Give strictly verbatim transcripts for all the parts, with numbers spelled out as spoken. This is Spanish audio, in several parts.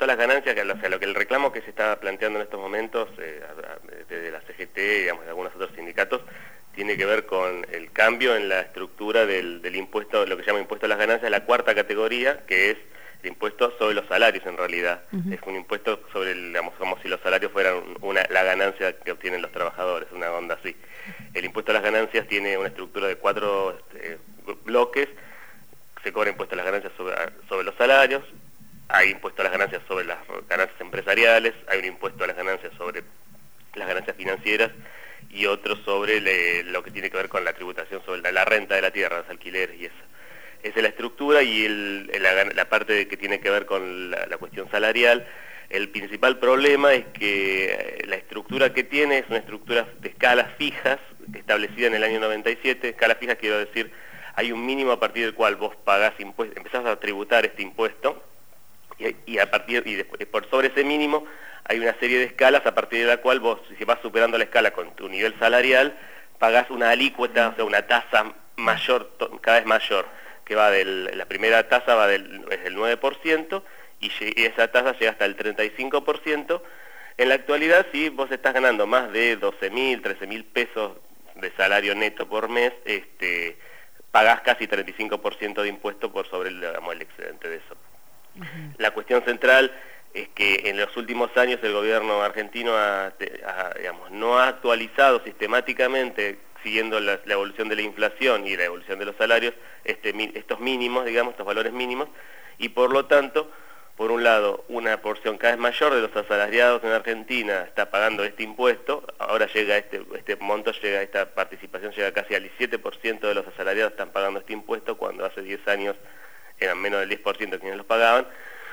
a las ganancias, que, o sea, lo que el reclamo que se está planteando en estos momentos, eh, desde la C G T, digamos, de algunos otros sindicatos, tiene que ver con el cambio en la estructura del, del impuesto, lo que se llama impuesto a las ganancias, la cuarta categoría, que es el impuesto sobre los salarios en realidad. Uh-huh. Es un impuesto sobre, el, digamos, como si los salarios fueran una, la ganancia que obtienen los trabajadores, una onda así. El impuesto a las ganancias tiene una estructura de cuatro este, bloques. Se cobra impuesto a las ganancias sobre, sobre los salarios, hay impuesto a las ganancias sobre las ganancias empresariales, hay un impuesto a las ganancias sobre las ganancias financieras y otro sobre le, lo que tiene que ver con la tributación sobre la, la renta de la tierra, los alquileres y eso. Esa es la estructura y el, la, la parte que tiene que ver con la, la cuestión salarial. El principal problema es que la estructura que tiene es una estructura de escalas fijas, establecida en el año noventa y siete. Escalas fijas quiero decir, hay un mínimo a partir del cual vos pagás impuestos, empezás a tributar este impuesto, y, y a partir y después, por sobre ese mínimo hay una serie de escalas a partir de la cual vos, si vas superando la escala con tu nivel salarial, pagás una alícuota, o sea, una tasa mayor, cada vez mayor, que va del, la primera tasa va del, es del nueve por ciento, y, y esa tasa llega hasta el treinta y cinco por ciento. En la actualidad, si vos estás ganando más de doce mil, trece mil pesos de salario neto por mes, este, pagás casi treinta y cinco por ciento de impuesto por sobre el, digamos, el excedente de eso. Uh-huh. La cuestión central es que en los últimos años el gobierno argentino ha, ha, digamos, no ha actualizado sistemáticamente, siguiendo la, la evolución de la inflación y la evolución de los salarios, este, estos mínimos, digamos, estos valores mínimos, y por lo tanto, por un lado, una porción cada vez mayor de los asalariados en Argentina está pagando este impuesto. Ahora llega este, este monto, llega esta participación llega casi al diecisiete por ciento de los asalariados están pagando este impuesto, cuando hace diez años eran menos del diez por ciento quienes los pagaban.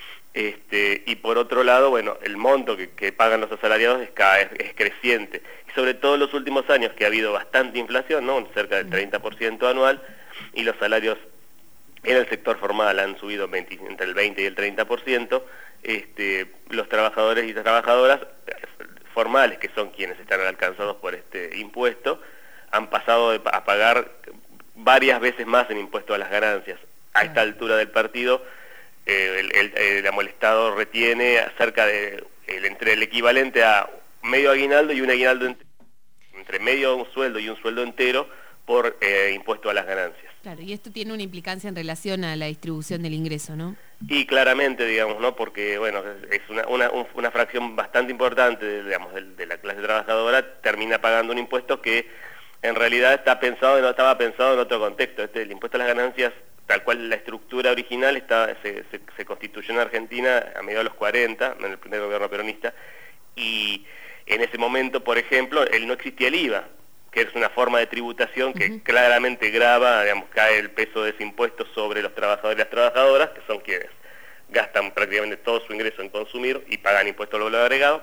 Este, y por otro lado, bueno, el monto que, que pagan los asalariados es, cada vez, es creciente. Y sobre todo en los últimos años, que ha habido bastante inflación, ¿no? Cerca del treinta por ciento anual, y los salarios en el sector formal han subido veinte, entre el veinte y el treinta por ciento, este, los trabajadores y trabajadoras formales, que son quienes están alcanzados por este impuesto, han pasado de, a pagar varias veces más en impuesto a las ganancias. A esta altura del partido, eh, el, el, el, el Estado retiene cerca de el, entre el equivalente a medio aguinaldo y un aguinaldo entero, entre medio un sueldo y un sueldo entero por eh, impuesto a las ganancias. Claro, y esto tiene una implicancia en relación a la distribución del ingreso, ¿no? Y claramente, digamos, ¿no? Porque, bueno, es una, una, una fracción bastante importante, de, digamos, de, de la clase trabajadora, termina pagando un impuesto que en realidad está pensado, no estaba pensado en otro contexto. Este, el impuesto a las ganancias, tal cual la estructura original, está, se, se, se constituyó en Argentina a mediados de los cuarenta, en el primer gobierno peronista, y en ese momento, por ejemplo, él no existía el I V A, que es una forma de tributación que uh-huh. claramente grava, digamos, cae el peso de ese impuesto sobre los trabajadores y las trabajadoras, que son quienes gastan prácticamente todo su ingreso en consumir y pagan impuesto al valor agregado.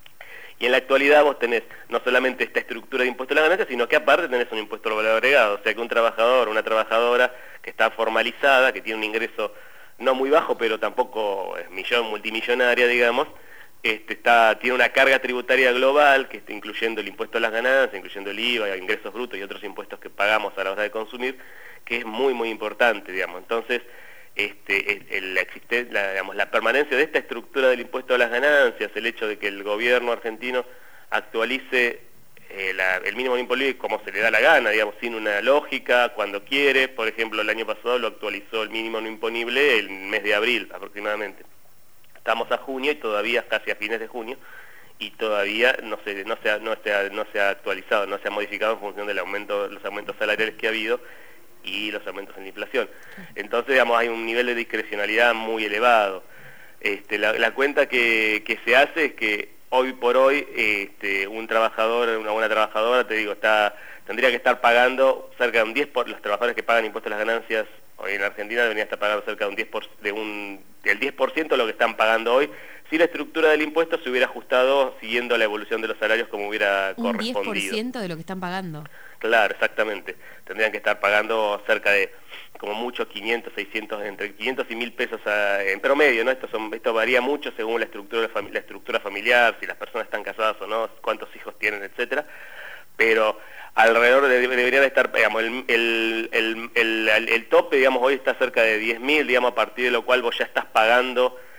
Y en la actualidad vos tenés no solamente esta estructura de impuesto a las ganancias, sino que aparte tenés un impuesto al valor agregado. O sea que un trabajador o una trabajadora que está formalizada, que tiene un ingreso no muy bajo, pero tampoco es millón, multimillonaria, digamos, Este, está, tiene una carga tributaria global, que está incluyendo el impuesto a las ganancias, incluyendo el I V A, ingresos brutos y otros impuestos que pagamos a la hora de consumir, que es muy, muy importante, digamos. Entonces, este, el, la, la, digamos, la permanencia de esta estructura del impuesto a las ganancias, el hecho de que el gobierno argentino actualice eh, la, el mínimo imponible como se le da la gana, digamos, sin una lógica, cuando quiere. Por ejemplo, el año pasado lo actualizó el mínimo no imponible el mes de abril, aproximadamente. Estamos a junio y todavía casi a fines de junio y todavía no se no se ha, no se ha, no se ha actualizado, no se ha modificado en función del aumento, los aumentos salariales que ha habido y los aumentos en la inflación. Entonces, digamos, hay un nivel de discrecionalidad muy elevado. Este, la, la cuenta que, que se hace es que hoy por hoy este, un trabajador, una buena trabajadora, te digo, está tendría que estar pagando cerca de un diez por ciento, los trabajadores que pagan impuestos a las ganancias hoy en Argentina deberían estar pagando cerca de un diez por ciento, de un, del diez por ciento de lo que están pagando hoy, si la estructura del impuesto se hubiera ajustado siguiendo la evolución de los salarios como hubiera ¿Un correspondido. ¿Un diez por ciento de lo que están pagando? Claro, exactamente. Tendrían que estar pagando cerca de, como mucho, quinientos, seiscientos, entre quinientos y mil pesos a, en promedio, ¿no? Esto, son, esto varía mucho según la estructura, la estructura familiar, si las personas están casadas o no, cuántos hijos tienen, etcétera. Pero alrededor de, deberían estar, digamos, el, el, el, el, el tope, digamos, hoy está cerca de diez mil, digamos, a partir de lo cual vos ya estás pagando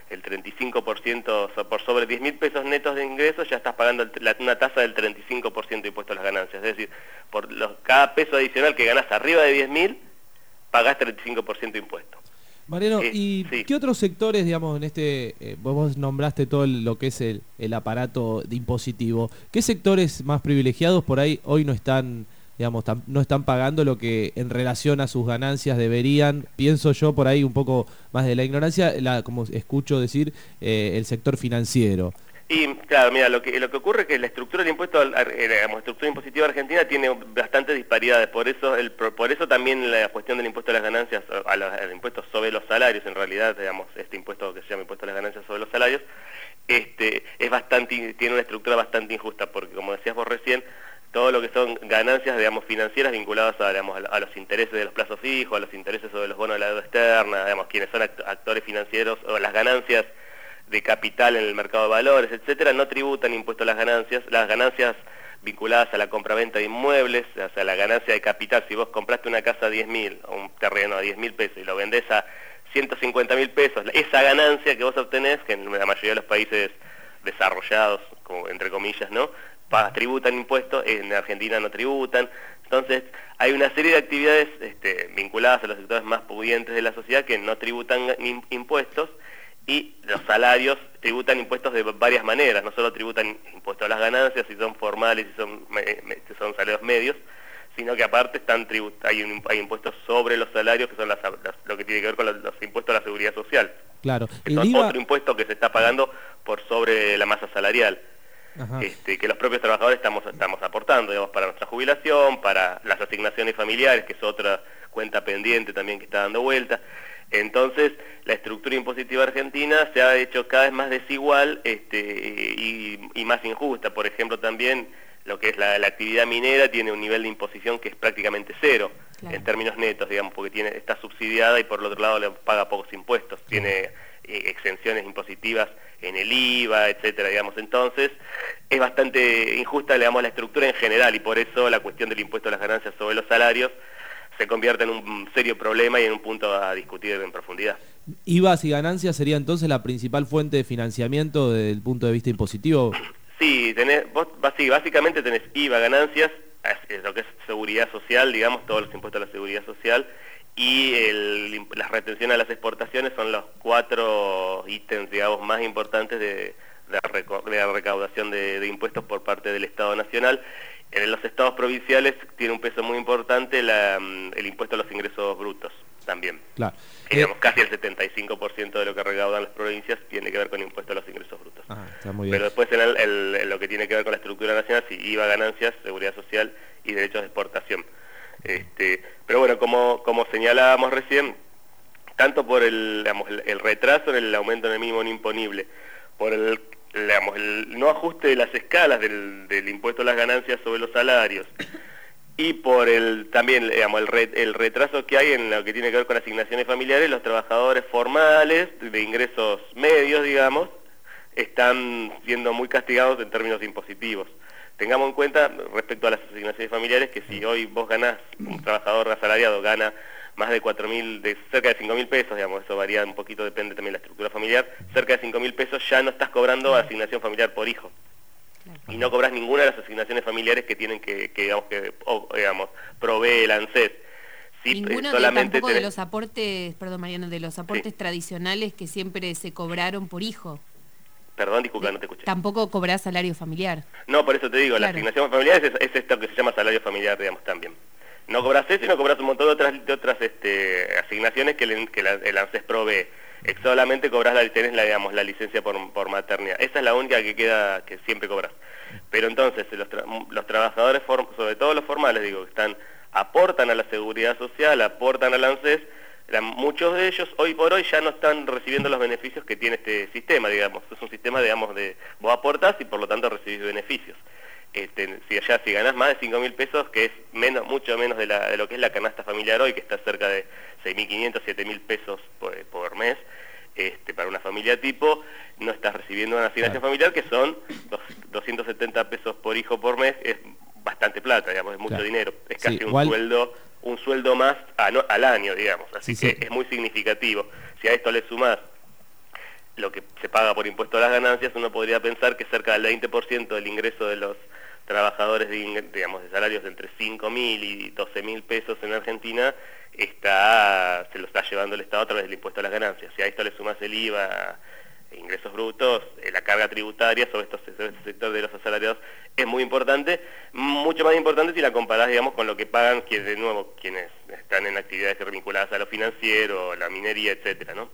el treinta y cinco por ciento, por sobre diez mil pesos netos de ingresos, ya estás pagando el, la, una tasa del treinta y cinco por ciento de impuesto a las ganancias. Es decir, por los, cada peso adicional que ganas arriba de diez mil, pagás treinta y cinco por ciento de impuesto. Mariano, Eh, ¿y sí. qué otros sectores, digamos, en este, eh, vos nombraste todo el, lo que es el, el aparato de impositivo, qué sectores más privilegiados por ahí hoy no están, digamos, tam, no están pagando lo que en relación a sus ganancias deberían? Pienso yo por ahí un poco más de la ignorancia, la, como escucho decir, eh, el sector financiero. Y claro, mira, lo que lo que ocurre es que la estructura del impuesto, la estructura impositiva argentina tiene bastantes disparidades, por eso el por eso también la cuestión del impuesto a las ganancias, a los, al impuesto sobre los salarios, en realidad, digamos, este impuesto que se llama impuesto a las ganancias sobre los salarios, este es bastante tiene una estructura bastante injusta, porque como decías vos recién, todo lo que son ganancias, digamos, financieras vinculadas a, digamos, a los intereses de los plazos fijos, a los intereses sobre los bonos de la deuda externa, digamos, quienes son actores financieros, o las ganancias de capital en el mercado de valores, etcétera, no tributan impuesto a las ganancias. Las ganancias vinculadas a la compraventa de inmuebles, o sea, la ganancia de capital, si vos compraste una casa a diez mil, o un terreno a diez mil pesos y lo vendés a ciento cincuenta mil pesos, esa ganancia que vos obtenés, que en la mayoría de los países desarrollados, como entre comillas, ¿no?, tributan impuestos, en Argentina no tributan. Entonces, hay una serie de actividades este, vinculadas a los sectores más pudientes de la sociedad que no tributan impuestos, y los salarios tributan impuestos de varias maneras, no solo tributan impuestos a las ganancias, si son formales, si son, si son salarios medios, sino que aparte están tribut hay, un, hay impuestos sobre los salarios, que son las, las, lo que tiene que ver con los, los impuestos a la seguridad social. Claro. Que son I V A... otro impuesto que se está pagando por sobre la masa salarial. Este, que los propios trabajadores estamos, estamos aportando, digamos, para nuestra jubilación, para las asignaciones familiares, que es otra cuenta pendiente también que está dando vuelta. Entonces, la estructura impositiva argentina se ha hecho cada vez más desigual este, y, y más injusta. Por ejemplo, también lo que es la, la actividad minera tiene un nivel de imposición que es prácticamente cero, claro, en términos netos, digamos, porque tiene, está subsidiada y por el otro lado le paga pocos impuestos, sí, tiene eh, exenciones impositivas en el I V A, etcétera, digamos. Entonces, es bastante injusta, digamos, la estructura en general, y por eso la cuestión del impuesto a las ganancias sobre los salarios se convierte en un serio problema y en un punto a discutir en profundidad. I V As y ganancias sería entonces la principal fuente de financiamiento desde el punto de vista impositivo. Sí, tenés, vos básicamente tenés I V A, ganancias, lo que es seguridad social, digamos, todos los impuestos a la seguridad social, y el, las retenciones a las exportaciones son los cuatro ítems, digamos, más importantes de, de, de la recaudación de, de impuestos por parte del Estado Nacional. En los estados provinciales tiene un peso muy importante la, el impuesto a los ingresos brutos también. Claro. Eh, digamos, casi el setenta y cinco por ciento de lo que recaudan las provincias tiene que ver con impuesto a los ingresos brutos. Ah, está muy bien. Pero después en, el, el, en lo que tiene que ver con la estructura nacional, sí, I V A, ganancias, seguridad social y derechos de exportación. Este, pero bueno, como, como señalábamos recién, tanto por el, digamos, el, el retraso en el aumento en el mínimo no imponible, por el, digamos, el no ajuste de las escalas del, del impuesto a las ganancias sobre los salarios, y por el también, digamos, el, re, el retraso que hay en lo que tiene que ver con asignaciones familiares, los trabajadores formales de ingresos medios, digamos, están siendo muy castigados en términos impositivos. Tengamos en cuenta, respecto a las asignaciones familiares, que si hoy vos ganás, un trabajador asalariado gana más de cuatro mil, de cerca de cinco mil pesos, digamos, eso varía un poquito, depende también de la estructura familiar, cerca de cinco mil pesos ya no estás cobrando asignación familiar por hijo. Y no cobras ninguna de las asignaciones familiares que tienen que, que digamos, que o, digamos, provee el ANSES. Sí, ninguno solamente de, tampoco tenés... de los aportes, perdón Mariano, de los aportes sí. tradicionales que siempre se cobraron por hijo. Perdón, disculpa, no te escuché. Tampoco cobrás salario familiar. No, por eso te digo, claro, la asignación familiar es, es esto que se llama salario familiar, digamos, también. No cobras eso y no cobras un montón de otras, de otras este, asignaciones que, le, que la, el ANSES provee. Es solamente cobras la, tenés la, digamos, la licencia por, por maternidad. Esa es la única que queda, que siempre cobras. Pero entonces, los, tra los trabajadores, form sobre todo los formales, digo, que están, aportan a la seguridad social, aportan al ANSES, la, muchos de ellos hoy por hoy ya no están recibiendo los beneficios que tiene este sistema, digamos. Es un sistema, digamos, de vos aportás y por lo tanto recibís beneficios. Este, si allá si ganás más de cinco mil pesos, que es menos, mucho menos de, la, de lo que es la canasta familiar hoy, que está cerca de seis mil quinientos, siete mil pesos por, por mes, este, para una familia tipo, no estás recibiendo una asignación familiar que son doscientos setenta pesos por hijo por mes, es bastante plata, digamos, es mucho claro. dinero, es casi sí, un igual... sueldo un sueldo más a, no, al año, digamos, así sí, que sí. es muy significativo. Si a esto le sumás lo que se paga por impuesto a las ganancias, uno podría pensar que cerca del veinte por ciento del ingreso de los trabajadores de, digamos, de salarios de entre cinco mil y doce mil pesos en Argentina está se lo está llevando el Estado a través del impuesto a las ganancias. Si a esto le sumas el I V A, ingresos brutos, la carga tributaria sobre, estos, sobre este sector de los asalariados es muy importante, mucho más importante si la comparás, digamos, con lo que pagan, que de nuevo, quienes están en actividades vinculadas a lo financiero, la minería, etcétera, ¿no?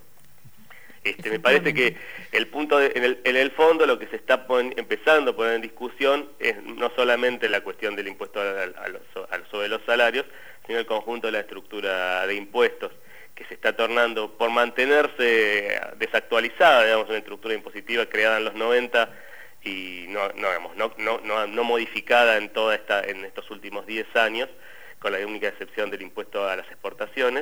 Este, me parece que el punto de, en, el, en el fondo lo que se está pon, empezando a poner en discusión es no solamente la cuestión del impuesto a, a los, a, sobre los salarios, sino el conjunto de la estructura de impuestos, que se está tornando, por mantenerse desactualizada, digamos, una estructura impositiva creada en los noventa y no, no, digamos, no, no, no, no modificada en toda esta, en estos últimos diez años, con la única excepción del impuesto a las exportaciones.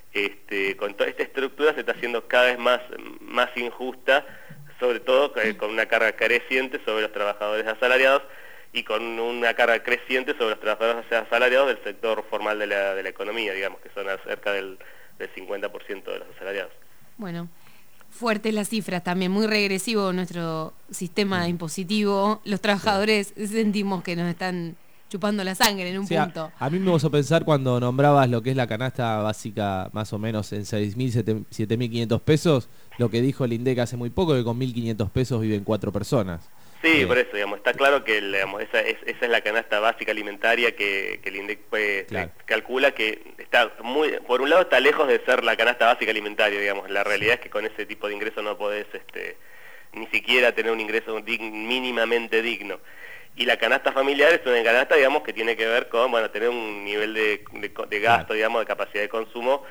Este, con toda esta estructura se está haciendo cada vez más, más injusta, sobre todo eh, con una carga creciente sobre los trabajadores asalariados y con una carga creciente sobre los trabajadores asalariados del sector formal de la, de la economía, digamos, que son cerca del, del cincuenta por ciento de los asalariados. Bueno, fuertes las cifras también, muy regresivo nuestro sistema impositivo. Los trabajadores sentimos que nos están chupando la sangre en un sí, punto. A, a mí me vas a pensar cuando nombrabas lo que es la canasta básica más o menos en seis mil, siete mil quinientos pesos, lo que dijo el INDEC hace muy poco, que con mil quinientos pesos viven cuatro personas. Sí, eh, por eso, digamos, está claro que digamos, esa, es, esa es la canasta básica alimentaria que, que el INDEC pues, claro. calcula que está muy, por un lado está lejos de ser la canasta básica alimentaria, digamos, la realidad es que con ese tipo de ingreso no podés este, ni siquiera tener un ingreso dign, mínimamente digno. Y la canasta familiar es una canasta, digamos, que tiene que ver con, bueno, tener un nivel de, de, de gasto, claro. digamos, de capacidad de consumo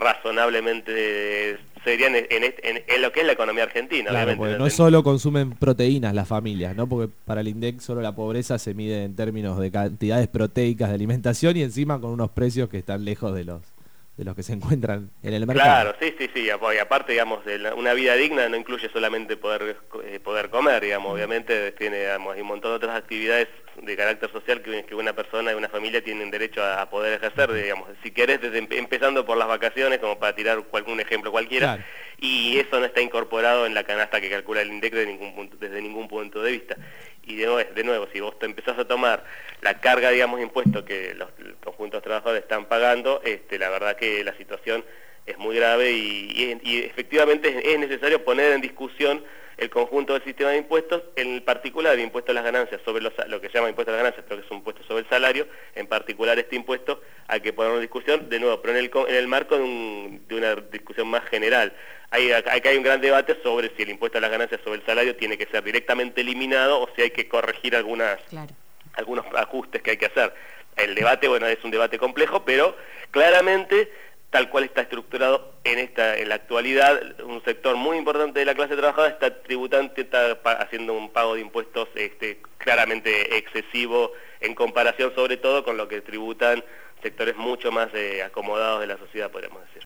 razonablemente seria en, en, en, en lo que es la economía argentina. Claro, obviamente. Porque no solo consumen proteínas las familias, ¿no? Porque para el INDEC solo la pobreza se mide en términos de cantidades proteicas de alimentación y encima con unos precios que están lejos de los de los que se encuentran en el mercado. Claro, sí, sí, sí, y aparte, digamos, una vida digna no incluye solamente poder poder comer, digamos, obviamente tiene, digamos, hay un montón de otras actividades de carácter social que, que una persona y una familia tienen derecho a, a poder ejercer, digamos, si querés, desde, empezando por las vacaciones, como para tirar algún ejemplo cualquiera, claro. Y eso no está incorporado en la canasta que calcula el INDEC de ningún punto, desde ningún punto de vista. Y de nuevo, de nuevo, si vos te empezás a tomar la carga, digamos, impuestos que los, los conjuntos trabajadores están pagando, este, la verdad que la situación es muy grave y, y, y efectivamente es, es necesario poner en discusión el conjunto del sistema de impuestos, en particular el impuesto a las ganancias, sobre los, lo que se llama impuesto a las ganancias, pero que es un impuesto sobre el salario, en particular este impuesto hay que ponerlo en discusión, de nuevo, pero en el, en el marco de, un, de una discusión más general. Hay, acá hay un gran debate sobre si el impuesto a las ganancias sobre el salario tiene que ser directamente eliminado o si hay que corregir algunas, claro. algunos ajustes que hay que hacer. El debate, bueno, es un debate complejo, pero claramente, tal cual está estructurado en esta en la actualidad, un sector muy importante de la clase trabajadora está tributando, está haciendo un pago de impuestos este, claramente excesivo en comparación sobre todo con lo que tributan sectores mucho más eh, acomodados de la sociedad, podríamos decir.